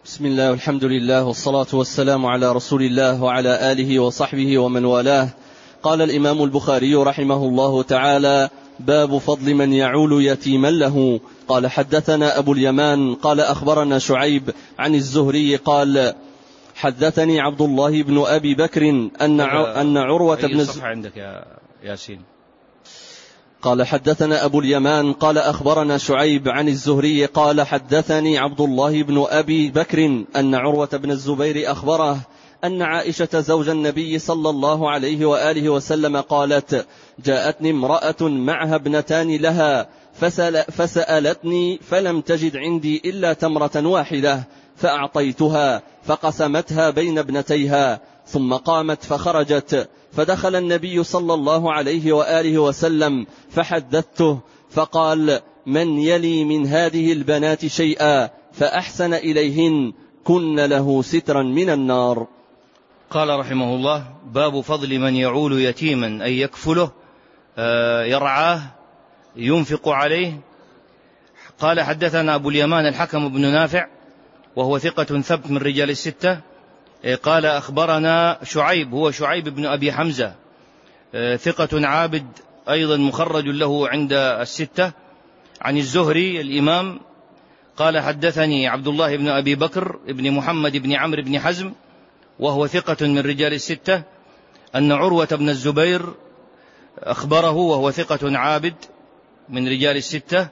بسم الله والحمد لله والصلاة والسلام على رسول الله وعلى آله وصحبه ومن والاه. قال الإمام البخاري رحمه الله تعالى: باب فضل من يعول يتيما له. قال: حدثنا أبو اليمان قال أخبرنا شعيب عن الزهري قال: حدثني عبد الله بن أبي بكر أن عروة بن الزبير عندك يا ياسين. قال: حدثنا أبو اليمان قال أخبرنا شعيب عن الزهري قال: حدثني عبد الله بن أبي بكر أن عروة بن الزبير أخبره أن عائشة زوج النبي صلى الله عليه وآله وسلم قالت: جاءتني امرأة معها ابنتان لها فسألتني فلم تجد عندي إلا تمرة واحدة فأعطيتها فقسمتها بين ابنتيها ثم قامت فخرجت، فدخل النبي صلى الله عليه وآله وسلم فحدثته فقال: من يلي من هذه البنات شيئا فأحسن إليهن كن له سترا من النار. قال رحمه الله: باب فضل من يعول يتيما أي يكفله يرعاه ينفق عليه. قال: حدثنا أبو اليمان الحكم بن نافع وهو ثقة ثبت من رجال الستة. قال: أخبرنا شعيب هو شعيب بن أبي حمزة ثقة عابد أيضا مخرج له عند الستة، عن الزهري الإمام. قال: حدثني عبد الله بن أبي بكر بن محمد بن عمرو بن حزم وهو ثقة من رجال الستة، أن عروة بن الزبير أخبره وهو ثقة عابد من رجال الستة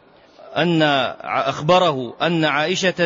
أخبره أن عائشة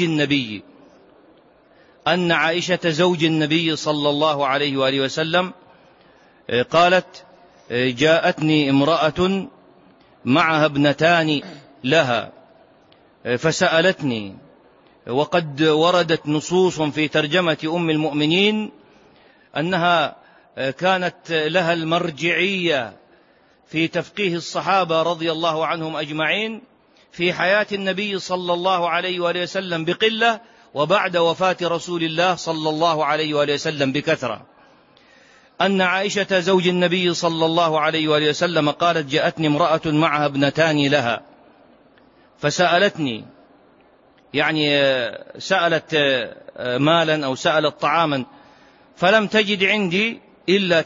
زوج النبي صلى الله عليه وآله وسلم قالت: جاءتني امرأة معها ابنتان لها فسألتني. وقد وردت نصوص في ترجمة أم المؤمنين أنها كانت لها المرجعية في تفقيه الصحابة رضي الله عنهم أجمعين في حياة النبي صلى الله عليه وآله وسلم بقلة، وبعد وفاة رسول الله صلى الله عليه وآله وسلم بكثرة. أن عائشة زوج النبي صلى الله عليه وآله وسلم قالت: جاءتني امرأة معها ابنتان لها فسألتني، يعني سألت مالا أو سألت طعاما، فلم تجد عندي إلا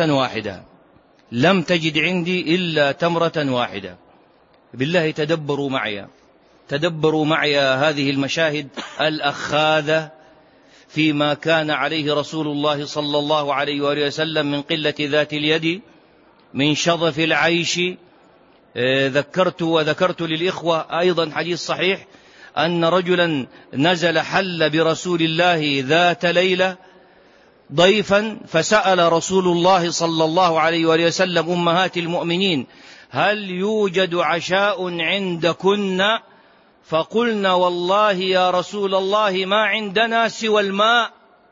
تمرة واحدة. بالله تدبروا معي هذه المشاهد الأخاذة فيما كان عليه رسول الله صلى الله عليه وآله وسلم من قلة ذات اليد، من شظف العيش. وذكرت للإخوة أيضا حديث صحيح أن رجلا نزل حل برسول الله ذات ليلة ضيفا، فسأل رسول الله صلى الله عليه وآله وسلم أمهات المؤمنين: هل يوجد عشاء عندكن؟ فقلنا: والله يا رسول الله ما عندنا سوى الماء.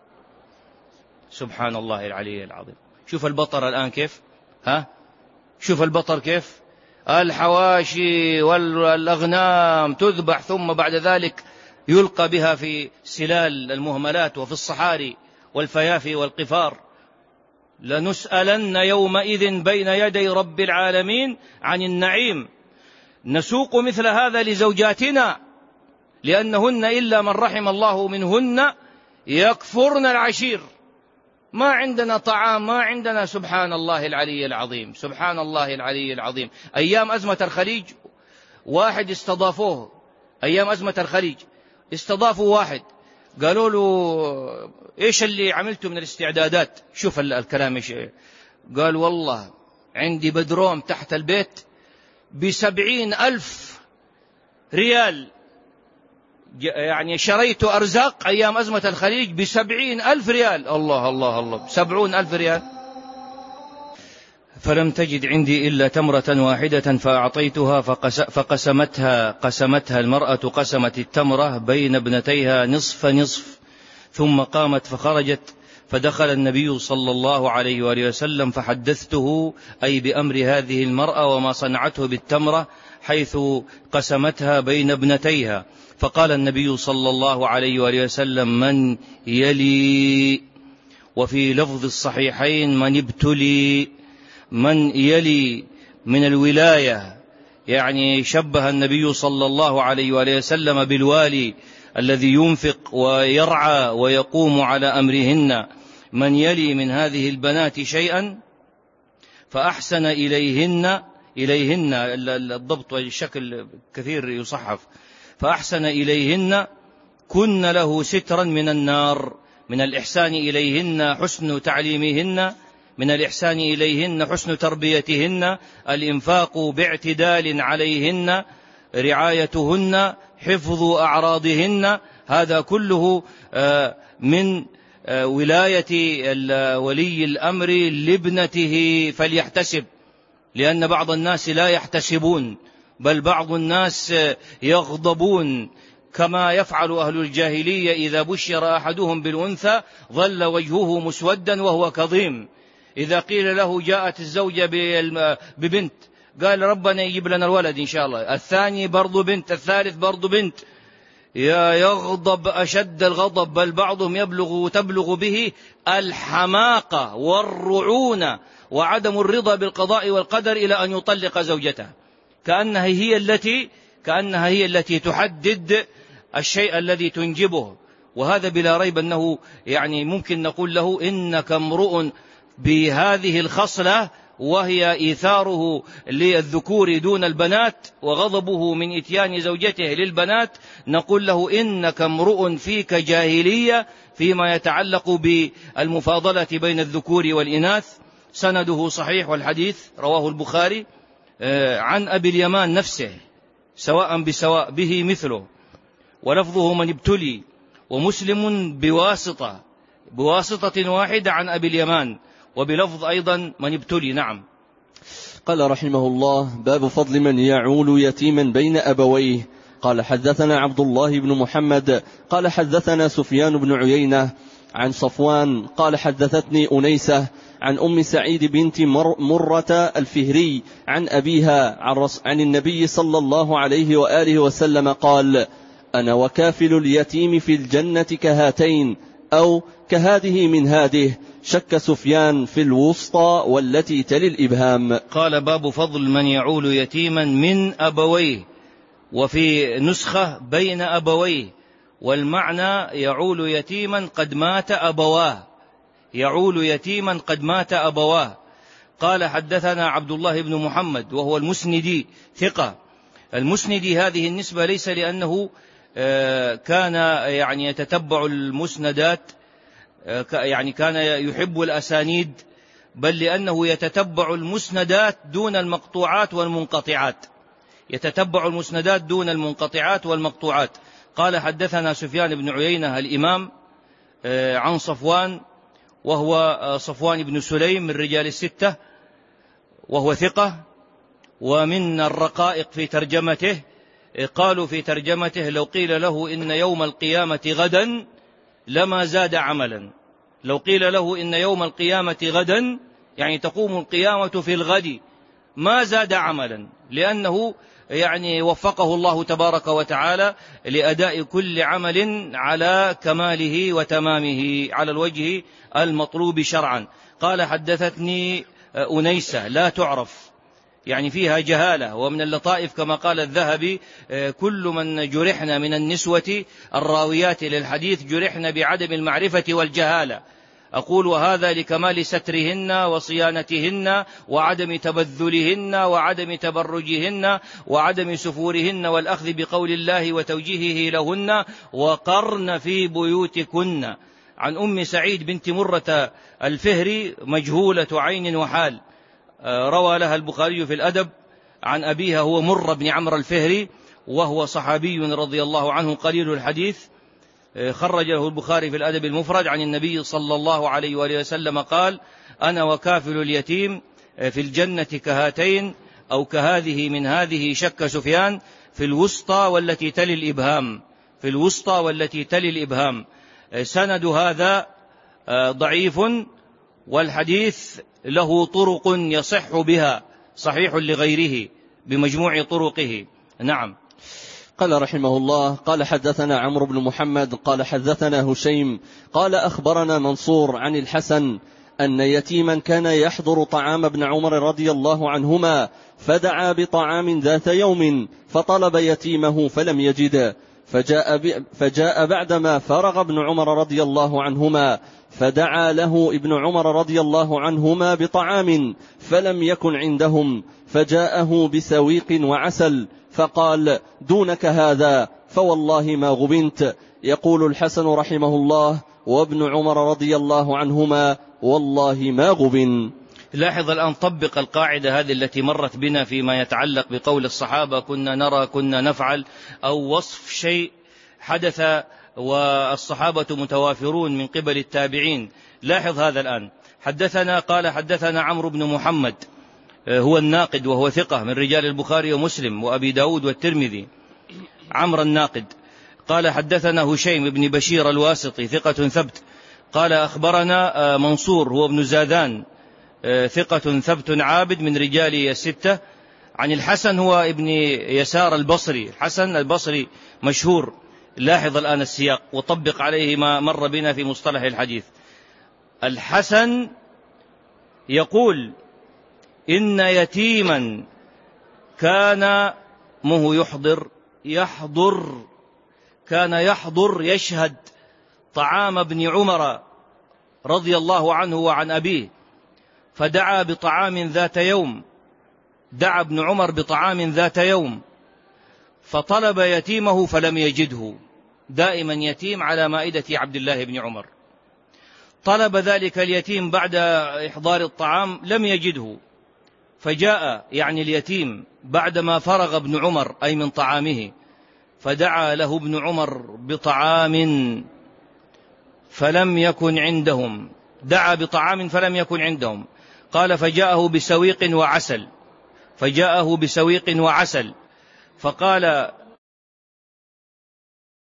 سبحان الله العلي العظيم. شوف البطر الآن كيف، شوف البطر كيف، الحواشي والأغنام تذبح ثم بعد ذلك يلقى بها في سلال المهملات وفي الصحاري والفيافي والقفار. لنسألن يومئذ بين يدي رب العالمين عن النعيم. نسوق مثل هذا لزوجاتنا لأنهن إلا من رحم الله منهن يكفرن العشير. ما عندنا طعام، ما عندنا. سبحان الله العلي العظيم، سبحان الله العلي العظيم. أيام أزمة الخليج واحد استضافوه، أيام أزمة الخليج استضافوا واحد، قالوا له: إيش اللي عملته من الاستعدادات؟ شوف الكلام إيش. قال: والله عندي بدروم تحت البيت ب70,000 ريال، يعني شريت أرزاق أيام أزمة الخليج ب70,000 ريال. الله الله الله، 70,000 ريال. فلم تجد عندي إلا تمرة واحدة فأعطيتها قسمتها المرأة، قسمت التمرة بين ابنتيها نصف، ثم قامت فخرجت، فدخل النبي صلى الله عليه وآله وسلم فحدثته أي بأمر هذه المرأة وما صنعته بالتمرة حيث قسمتها بين ابنتيها. فقال النبي صلى الله عليه وآله وسلم: من يلي، وفي لفظ الصحيحين: من ابتلي. من يلي من الولاية يعني شبه النبي صلى الله عليه وآله وسلم بالوالي الذي ينفق ويرعى ويقوم على أمرهن. من يلي من هذه البنات شيئا فأحسن إليهن الضبط والشكل كثير يصحف، فأحسن إليهن كن له سترا من النار. من الإحسان إليهن حسن تعليمهن، من الإحسان إليهن حسن تربيتهن، الإنفاق باعتدال عليهن، رعايتهن، حفظ أعراضهن. هذا كله من ولاية ولي الأمر لابنته فليحتسب، لأن بعض الناس لا يحتسبون، بل بعض الناس يغضبون كما يفعل أهل الجاهلية إذا بشر أحدهم بالأنثى ظل وجهه مسودا وهو كظيم. إذا قيل له جاءت الزوجة ببنت قال ربنا يجيب لنا الولد إن شاء الله، الثاني برضو بنت، الثالث برضو بنت، يغضب أشد الغضب، بل بعضهم تبلغ به الحماقة والرعونة وعدم الرضا بالقضاء والقدر إلى أن يطلق زوجته، كأنها هي التي تحدد الشيء الذي تنجبه. وهذا بلا ريب أنه يعني ممكن نقول له إنك امرؤ بهذه الخصلة، وهي إيثاره للذكور دون البنات وغضبه من إتيان زوجته للبنات، نقول له إنك امرؤ فيك جاهلية فيما يتعلق بالمفاضلة بين الذكور والإناث. سنده صحيح، والحديث رواه البخاري عن أبي اليمان نفسه سواء بسواء به مثله، ولفظه من ابتلي، ومسلم بواسطة واحدة عن أبي اليمان، وبلفظ أيضا من ابتلي. نعم. قال رحمه الله: باب فضل من يعول يتيما بين أبويه. قال حدثنا عبد الله بن محمد قال حدثنا سفيان بن عيينة عن صفوان قال حدثتني أنيسة عن أم سعيد بنت مرة الفهري عن أبيها عن النبي صلى الله عليه وآله وسلم قال: أنا وكافل اليتيم في الجنة كهاتين أو كهذه من هذه. شك سفيان في الوسطى والتي تلي الإبهام. قال: باب فضل من يعول يتيما من أبويه، وفي نسخة بين أبويه، والمعنى يعول يتيما قد مات أبواه، يعول يتيما قد مات أبواه. قال: حدثنا عبد الله بن محمد وهو المسندي ثقة. المسندي هذه النسبة ليس لأنه كان يعني يتتبع المسندات، يعني كان يحب الأسانيد، بل لأنه يتتبع المسندات دون المقطوعات والمنقطعات، يتتبع المسندات دون المنقطعات والمقطوعات. قال: حدثنا سفيان بن عيينة الإمام عن صفوان، وهو صفوان بن سليم من رجال الستة، وهو ثقة. ومن الرقائق في ترجمته قالوا في ترجمته: لو قيل له إن يوم القيامة غدا لما زاد عملا. لو قيل له إن يوم القيامة غدا يعني تقوم القيامة في الغد، ما زاد عملا، لأنه يعني وفقه الله تبارك وتعالى لأداء كل عمل على كماله وتمامه على الوجه المطلوب شرعا. قال: حدثتني أنيسة، لا تعرف، يعني فيها جهالة. ومن اللطائف كما قال الذهبي: كل من جرحنا من النسوة الراويات للحديث جرحنا بعدم المعرفة والجهالة. أقول: وهذا لكمال سترهن وصيانتهن وعدم تبذلهن وعدم تبرجهن وعدم سفورهن والأخذ بقول الله وتوجيهه لهن، وقرن في بيوتكن. عن أم سعيد بنت مرة الفهري مجهولة عين وحال، روى لها البخاري في الأدب عن أبيها هو مر بن عمرو الفهري، وهو صحابي رضي الله عنه قليل الحديث. خرج له البخاري في الأدب المفرد عن النبي صلى الله عليه وآله وسلم قال: أنا وكافل اليتيم في الجنة كهاتين أو كهذه من هذه. شك سفيان في الوسطى والتي تلي الإبهام، في الوسطى والتي تلي الإبهام. سند هذا ضعيف، والحديث له طرق يصح بها، صحيح لغيره بمجموع طرقه. نعم. قال رحمه الله: قال حدثنا عمرو بن محمد قال حدثنا هشيم قال أخبرنا منصور عن الحسن أن يتيما كان يحضر طعام ابن عمر رضي الله عنهما فدعا بطعام ذات يوم فطلب يتيمه فلم يجد، فجاء بعدما فرغ ابن عمر رضي الله عنهما فدعا له ابن عمر رضي الله عنهما بطعام فلم يكن عندهم، فجاءه بسويق وعسل فقال: دونك هذا فوالله ما غبنت. يقول الحسن رحمه الله: وابن عمر رضي الله عنهما والله ما غبن. لاحظ الآن، طبق القاعدة هذه التي مرت بنا فيما يتعلق بقول الصحابة كنا نرى كنا نفعل، أو وصف شيء حدث والصحابة متوافرون من قبل التابعين. لاحظ هذا الآن، قال حدثنا عمرو بن محمد هو الناقد وهو ثقة من رجال البخاري ومسلم وأبي داود والترمذي، عمرو الناقد. قال حدثنا هشيم بن بشير الواسطي ثقة ثبت. قال أخبرنا منصور هو ابن زادان ثقة ثبت عابد من رجال الستة، عن الحسن هو ابن يسار البصري. الحسن البصري مشهور. لاحظ الآن السياق وطبق عليه ما مر بنا في مصطلح الحديث. الحسن يقول: إن يتيما كان يحضر يشهد طعام ابن عمر رضي الله عنه وعن أبيه، فدعا بطعام ذات يوم، دعا ابن عمر بطعام ذات يوم فطلب يتيمه فلم يجده. دائما يتيم على مائدة عبد الله بن عمر. طلب ذلك اليتيم بعد إحضار الطعام لم يجده، فجاء يعني اليتيم بعدما فرغ ابن عمر أي من طعامه، فدعا له ابن عمر بطعام فلم يكن عندهم. دعا بطعام فلم يكن عندهم. قال: فجاءه بسويق وعسل. فقال